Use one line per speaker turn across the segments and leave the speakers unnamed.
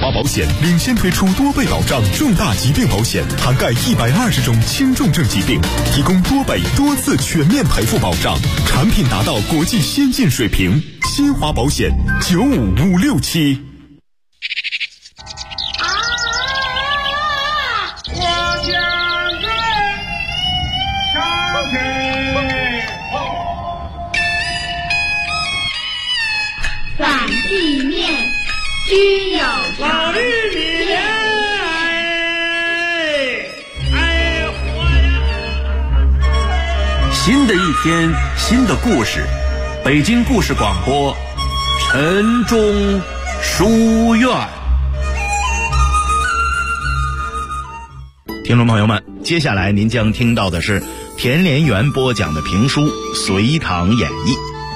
华保险领先推出多倍保障重大疾病保险，涵盖120种轻重症疾病，提供多倍多次全面赔付保障，产品达到国际先进水平。新华保险95567。
反地面均有
老玉米莲，活呀！
新的一天，新的故事，北京故事广播，晨钟书院。听众朋友们，接下来您将听到的是田连元播讲的评书《隋唐演义》。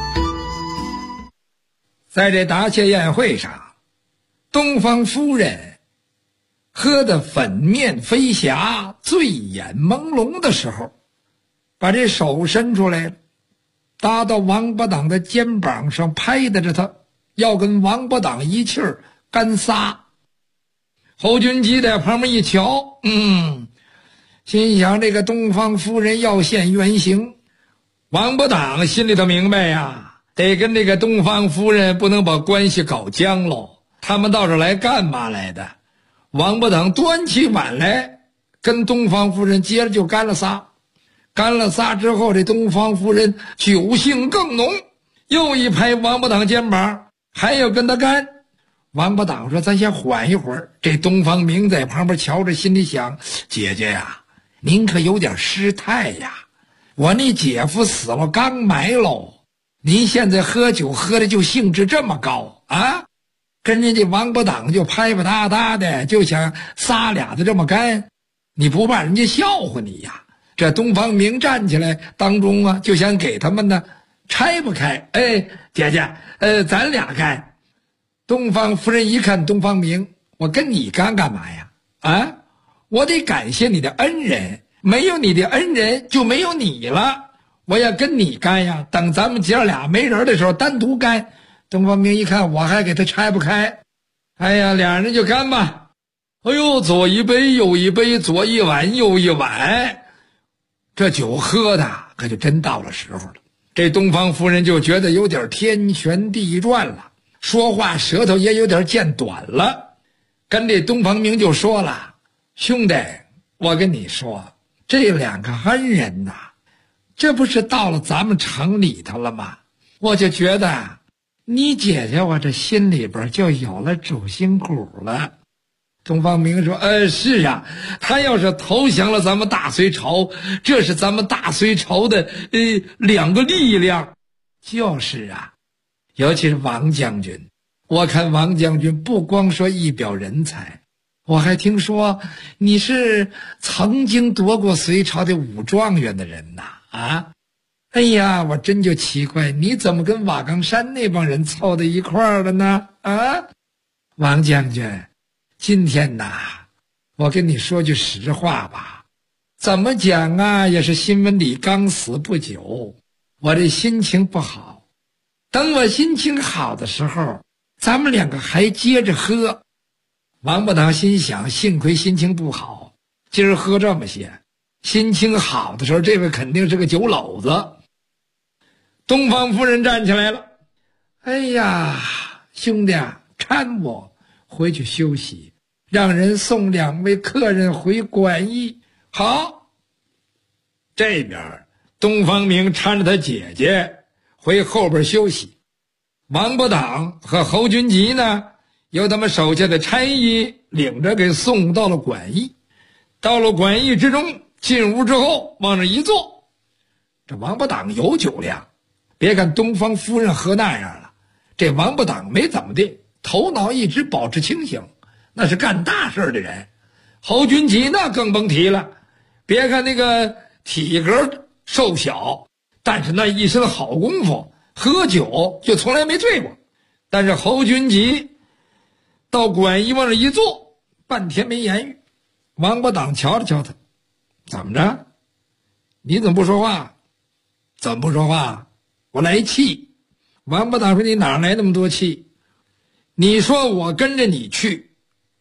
在这答谢宴会上，东方夫人喝得粉面飞霞、醉眼朦胧的时候，把这手伸出来了，搭到王八党的肩膀上，拍打着他，要跟王八党一气儿干撒。侯君集在旁边一瞧，心想这个东方夫人要现原形。王八党心里头明白呀，得跟这个东方夫人不能把关系搞僵喽。他们到这来干嘛来的？王八党端起碗来，跟东方夫人接着就干了仨。干了仨之后，这东方夫人酒性更浓，又一拍王八党肩膀，还要跟他干。王八党说：“咱先缓一会儿。”这东方明在旁边瞧着，心里想：“姐姐呀，您可有点失态呀！我那姐夫死了，刚埋喽。您现在喝酒喝的就兴致这么高啊？跟人家王八党就拍拍嗒嗒的，就想仨俩的这么干，你不怕人家笑话你呀？”这东方明站起来当中啊，就想给他们呢拆不开。姐姐，咱俩干。东方夫人一看东方明，我跟你干干嘛呀？啊，我得感谢你的恩人，没有你的恩人就没有你了。我要跟你干呀，等咱们姐俩没人的时候单独干。东方明一看我还给他拆不开，哎呀，俩人就干吧。哎呦，左一杯右一杯，左一碗右一碗，这酒喝的可就真到了时候了。这东方夫人就觉得有点天旋地转了，说话舌头也有点见短了，跟这东方明就说了：“兄弟，我跟你说，这两个恩人呐，这不是到了咱们城里头了吗？我就觉得你姐姐我这心里边就有了主心骨了。”东方明说：“是啊，他要是投降了咱们大隋朝，这是咱们大隋朝的两个力量。”就是啊，尤其是王将军，我看王将军不光说一表人才，我还听说你是曾经夺过隋朝的武状元的人呐！啊，哎呀，我真就奇怪，你怎么跟瓦岗山那帮人凑到一块儿了呢？啊，王将军，今天呐，我跟你说句实话吧，怎么讲啊，也是新闻里刚死不久，我这心情不好。等我心情好的时候，咱们两个还接着喝。王八党心想，幸亏心情不好，今儿喝这么些。心情好的时候，这位肯定是个酒篓子。东方夫人站起来了：“哎呀，兄弟啊，搀我回去休息，让人送两位客人回馆驿。”好，这边东方明搀着他姐姐回后边休息，王八党和侯君集呢，由他们手下的差役领着给送到了馆驿。到了馆驿之中，进屋之后往那一坐，这王八党有酒量，别看东方夫人喝那样了，这王八党没怎么的，头脑一直保持清醒，那是干大事的人。侯君集那更甭提了，别看那个体格瘦小，但是那一身好功夫，喝酒就从来没醉过。但是侯君集到馆驿往那一坐，半天没言语。王八党瞧了瞧他，怎么着？你怎么不说话？怎么不说话？我来气。王八党说：“你哪来那么多气？你说我跟着你去，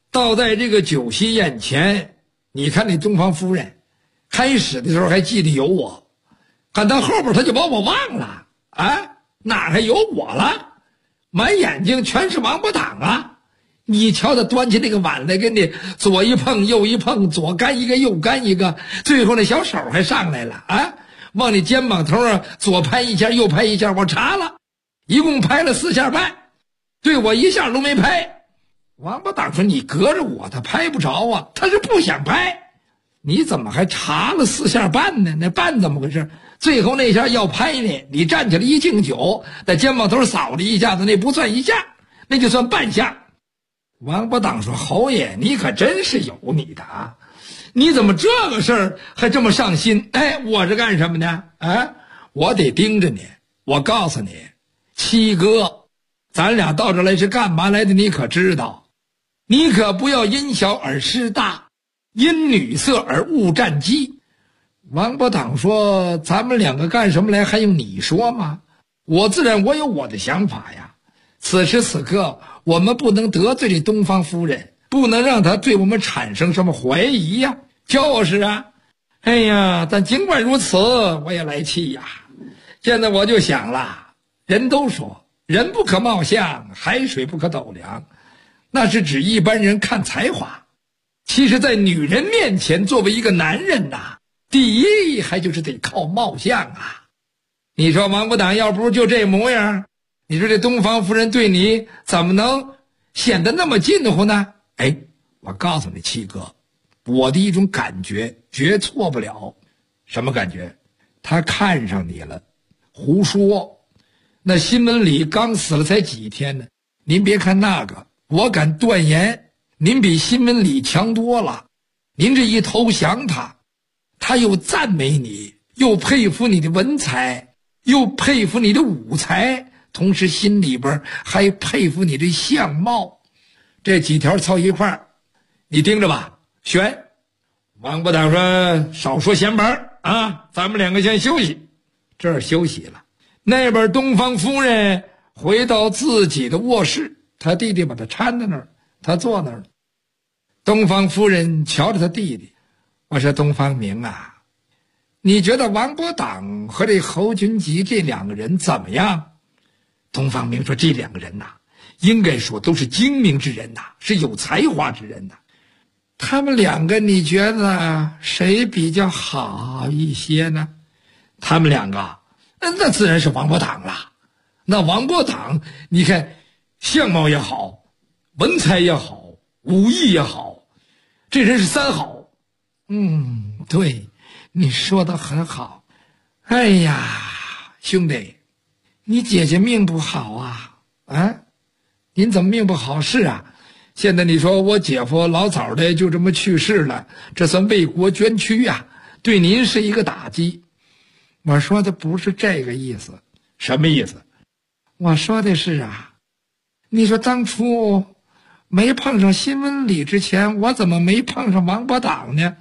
倒在这个酒席宴前，你看那东方夫人开始的时候还记得有我，看到后边他就把我忘了啊，哪还有我了？满眼睛全是王八党啊！你瞧他端起那个碗来，跟你左一碰右一碰，左干一个右干一个，最后那小手还上来了啊，往你肩膀头上左拍一下右拍一下，我查了，一共拍了4下半，对我一下都没拍。王八党说你隔着我他拍不着啊，他是不想拍，你怎么还查了4下半呢？那半怎么回事？最后那下要拍呢，你站起来一敬酒，在肩膀头扫了一下子，那不算一下，那就算半下。王八党说侯爷你可真是有你的啊，你怎么这个事儿还这么上心？哎，我是干什么的啊？我得盯着你，我告诉你七哥，咱俩到这来是干嘛来的你可知道，你可不要因小而失大，因女色而误战机。王八党说咱们两个干什么来还用你说吗？我自然我有我的想法呀，此时此刻我们不能得罪这东方夫人，不能让她对我们产生什么怀疑呀。就是啊，哎呀，但尽管如此我也来气呀。现在我就想了，人都说人不可貌相，海水不可斗量，那是指一般人看才华，其实在女人面前作为一个男人呐，第一还就是得靠貌相啊。你说王八党要不就这模样，你说这东方夫人对你怎么能显得那么近乎呢？哎，我告诉你七哥，我的一种感觉绝错不了。什么感觉？他看上你了。胡说，那新闻里刚死了才几天呢，您别看那个，我敢断言您比新闻里强多了。您这一投降他又赞美你，又佩服你的文采，又佩服你的武才，同时心里边还佩服你的相貌，这几条凑一块儿，你盯着吧，选。王八党说少说闲白啊，咱们两个先休息。这儿休息了，那边东方夫人回到自己的卧室，他弟弟把他搀在那儿，他坐那儿了。东方夫人瞧着他弟弟，我说东方明啊，你觉得王八党和这侯君集这两个人怎么样？东方明说这两个人呐，应该说都是精明之人呐，是有才华之人呐。他们两个你觉得谁比较好一些呢？他们两个那自然是王八党了。那王八党你看相貌也好，文采也好，武艺也好，这人是三好。对，你说的很好。哎呀，兄弟，你姐姐命不好啊！您怎么命不好？是啊，现在你说我姐夫老早的就这么去世了，这算为国捐躯啊，对您是一个打击。我说的不是这个意思。什么意思？我说的是啊，你说当初没碰上新闻里之前，我怎么没碰上王八党呢？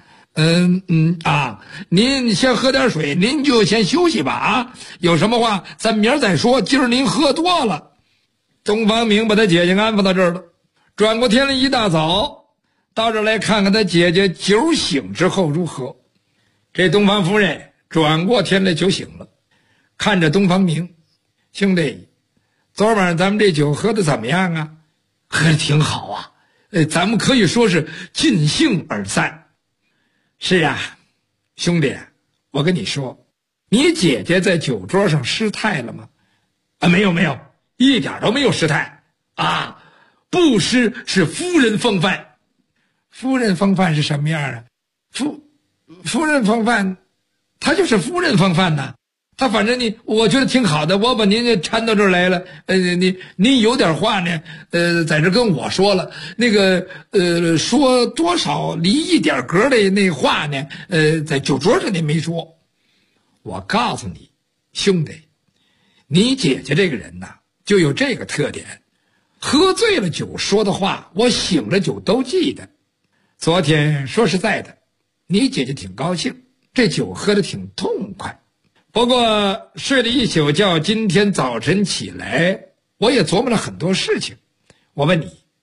您先喝点水，您就先休息吧啊！有什么话咱明儿再说，今儿您喝多了。东方明把他姐姐安排到这儿了，转过天来一大早到这儿来看看他姐姐酒醒之后如何。这东方夫人转过天来酒醒了，看着东方明，兄弟，昨晚上咱们这酒喝的怎么样啊？喝的挺好啊，咱们可以说是尽兴而散。是啊，兄弟，我跟你说，你姐姐在酒桌上失态了吗？没有，一点都没有失态啊！不失是夫人风范。夫人风范是什么样啊？夫人风范，她就是夫人风范呐。她反正我觉得挺好的，我把您搀到这儿来了。您有点话呢，在这跟我说了，那个说多少离一点格的那话呢，在酒桌上您没说。我告诉你，兄弟，你姐姐这个人呐，就有这个特点，喝醉了酒说的话，我醒了酒都记得。昨天说实在的，你姐姐挺高兴，这酒喝得挺痛快。不过睡了一宿觉，今天早晨起来，我也琢磨了很多事情。我问你，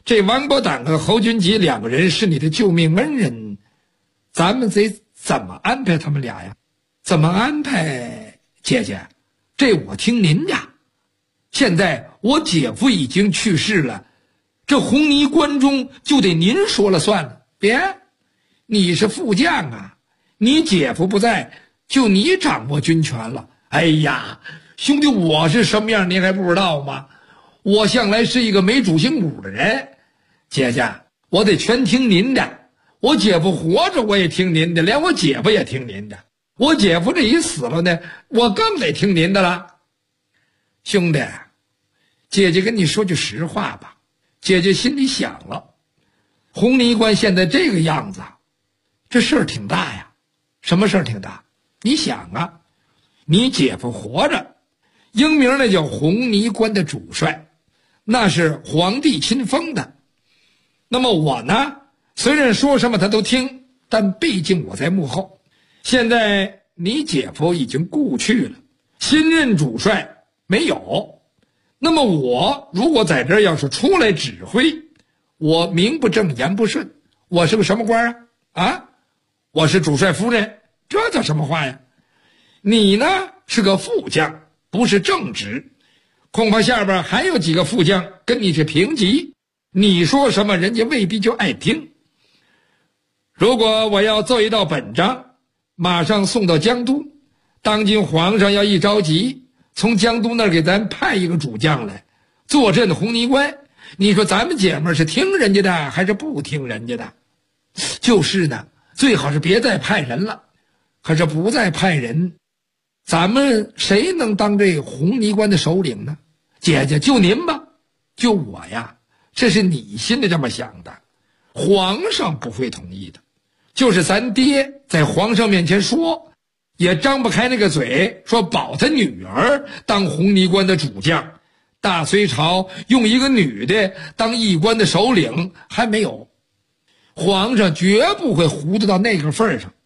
这王伯党和侯君集两个人是你的救命恩人，咱们得怎么安排他们俩呀？怎么安排？姐姐，这我听您家。现在我姐夫已经去世了，这红泥关中就得您说了算了。别，你是副将啊，你姐夫不在，就你掌握军权了。哎呀，兄弟，我是什么样您还不知道吗？我向来是一个没主心骨的人。姐姐，我得全听您的。我姐夫活着我也听您的，连我姐夫也听您的。我姐夫这一死了呢，我更得听您的了。兄弟，姐姐跟你说句实话吧，姐姐心里想了，红泥关现在这个样子，这事儿挺大呀。什么事儿挺大？你想啊，你姐夫活着，英名那叫红泥关的主帅，那是皇帝亲封的。那么我呢，虽然说什么他都听，但毕竟我在幕后。现在你姐夫已经故去了，新任主帅没有，那么我如果在这儿要是出来指挥，我名不正言不顺，我是个什么官啊？我是主帅夫人，这叫什么话呀？你呢是个副将，不是正职，恐怕下边还有几个副将跟你是平级，你说什么人家未必就爱听。如果我要奏一道本章，马上送到江都，当今皇上要一着急，从江都那儿给咱派一个主将来坐镇红泥关，你说咱们姐们是听人家的还是不听人家的？就是呢，最好是别再派人了。可是不再派人，咱们谁能当这红泥关的首领呢？姐姐，就您吧，就我呀，这是你心里这么想的，皇上不会同意的。就是咱爹在皇上面前说，也张不开那个嘴，说保他女儿当红泥关的主将。大隋朝用一个女的当一关的首领还没有，皇上绝不会糊涂到那个份上。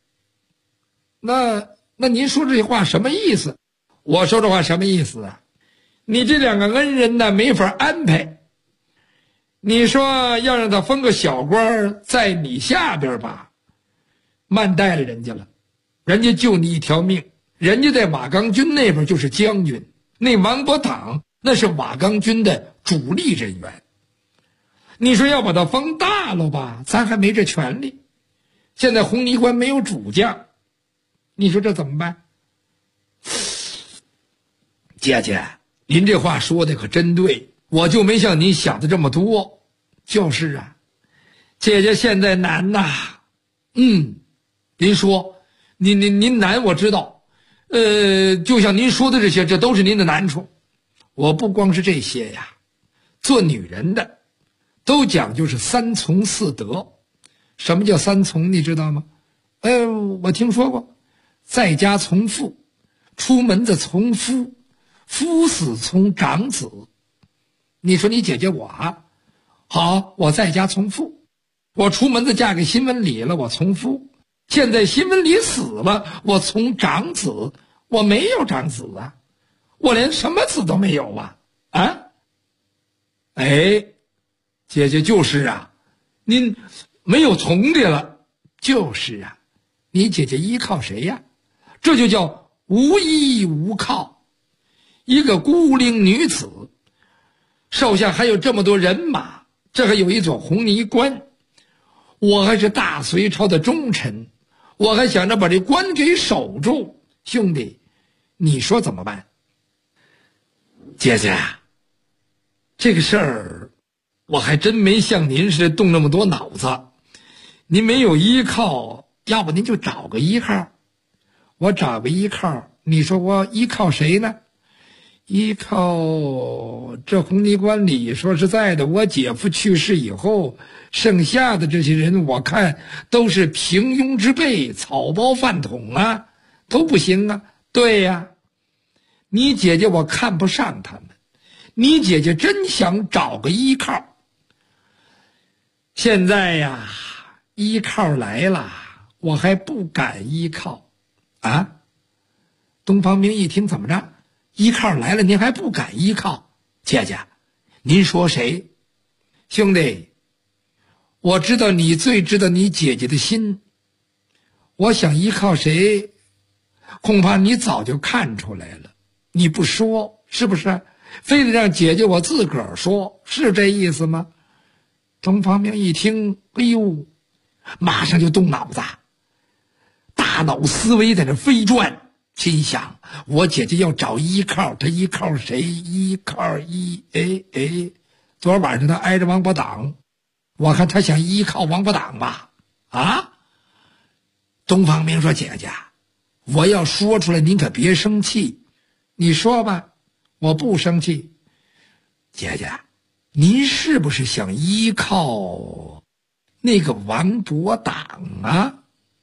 那您说这话什么意思？我说这话什么意思啊？你这两个恩人呢，没法安排。你说要让他封个小官在你下边吧，慢待了人家了，人家就你一条命，人家在瓦岗军那边就是将军，那王伯党那是瓦岗军的主力人员。你说要把他封大了吧，咱还没这权利。现在红泥关没有主将，你说这怎么办？姐姐，您这话说的可真对，我就没像您想的这么多。就是啊，姐姐现在难呐。您说，您难我知道，就像您说的这些，这都是您的难处。我不光是这些呀，做女人的都讲究是三从四德。什么叫三从你知道吗？我听说过，在家从父，出门子从夫，夫死从长子。你说你姐姐我啊，好，我在家从父，我出门子嫁给新文里了，我从夫。现在新文里死了，我从长子，我没有长子啊，我连什么子都没有啊！姐姐就是啊，您没有从的了，就是啊，你姐姐依靠谁呀？这就叫无依无靠，一个孤零女子，手下还有这么多人马，这还有一座红泥关，我还是大隋朝的忠臣，我还想着把这关给守住。兄弟，你说怎么办？姐姐，这个事儿我还真没像您似的动那么多脑子。您没有依靠，要不您就找个依靠。我找个依靠，你说我依靠谁呢？依靠这红泥关里，说实在的，我姐夫去世以后，剩下的这些人我看都是平庸之辈，草包饭桶啊，都不行啊。对呀，你姐姐我看不上他们，你姐姐真想找个依靠。现在呀，依靠来了，我还不敢依靠啊。东方明一听，怎么着？依靠来了，您还不敢依靠？姐姐，您说谁？兄弟， 我知道你最知道你姐姐的心，我想依靠谁，恐怕你早就看出来了，你不说是不是？非得让姐姐我自个儿说，是这意思吗？东方明一听，哎呦，马上就动脑子，大脑思维在这飞转，心想我姐姐要找依靠，她依靠谁？依靠昨晚上她挨着王八党，我看她想依靠王八党吧。啊？东方明说，姐姐，我要说出来您可别生气，你说吧，我不生气。姐姐，您是不是想依靠那个王八党啊？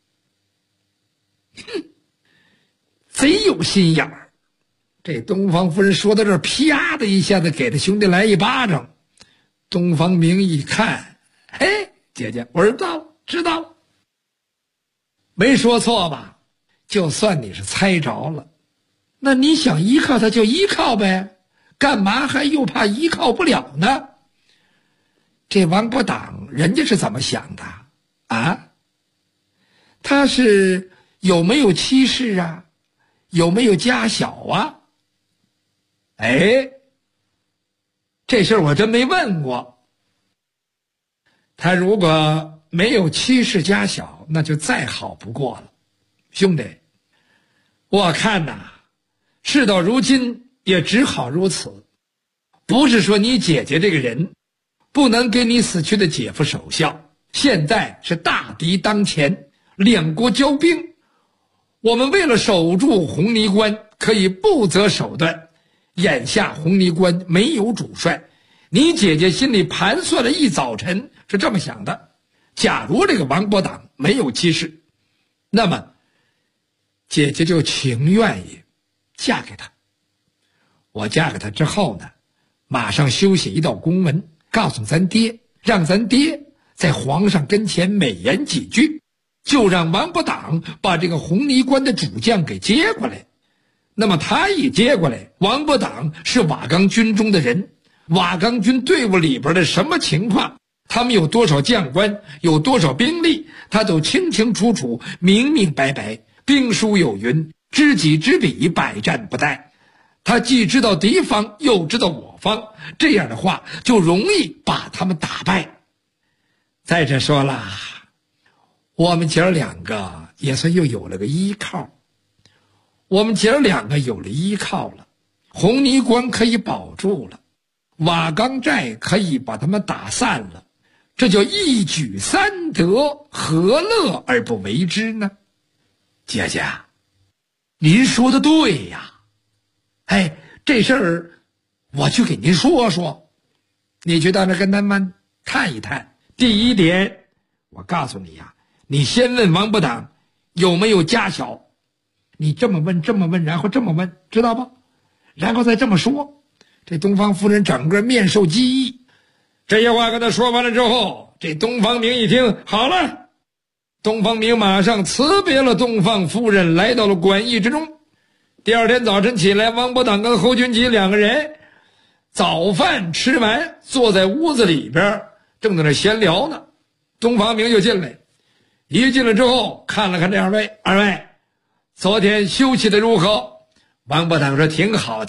哼，贼有心眼儿。这东方夫人说到这儿，啪的一下子给他兄弟来一巴掌。东方明一看，嘿，姐姐，我知道了，没说错吧？就算你是猜着了，那你想依靠他就依靠呗，干嘛还又怕依靠不了呢？这王八党人家是怎么想的啊？他是有没有妻室啊？有没有家小啊？哎，这事儿我真没问过。他如果没有妻室家小，那就再好不过了。兄弟，我看呐，事到如今也只好如此。不是说你姐姐这个人不能给你死去的姐夫守孝，现在是大敌当前，两国交兵，我们为了守住红泥关，可以不择手段。眼下红泥关没有主帅，你姐姐心里盘算了一早晨，是这么想的：假如这个王八党没有妻室，那么姐姐就情愿意嫁给他。我嫁给他之后呢，马上修写一道公文，告诉咱爹，让咱爹在皇上跟前美言几句，就让王八党把这个红泥关的主将给接过来。那么他一接过来，王八党是瓦岗军中的人，瓦岗军队伍里边的什么情况，他们有多少将官，有多少兵力，他都清清楚楚，明明白白。兵书有云，知己知彼，百战不殆。他既知道敌方，又知道我方，这样的话就容易把他们打败。再者说了，我们姐儿两个也算又有了个依靠。我们姐儿两个有了依靠了，红泥关可以保住了，瓦岗寨可以把他们打散了，这叫一举三得，何乐而不为之呢？姐姐，您说的对呀。哎，这事儿我去给您说说，你去到那跟他们探一探。第一点，我告诉你呀，你先问王八党有没有家小，你这么问，然后这么问，知道吧？然后再这么说。这东方夫人整个面受激意。这些话跟他说完了之后，这东方明一听，好了，东方明马上辞别了东方夫人，来到了馆驿之中。第二天早晨起来，王八党跟侯君集两个人早饭吃完，坐在屋子里边正在那闲聊呢。东方明就进来，一进来之后看了看这二位，昨天休息的如何？王八党说挺好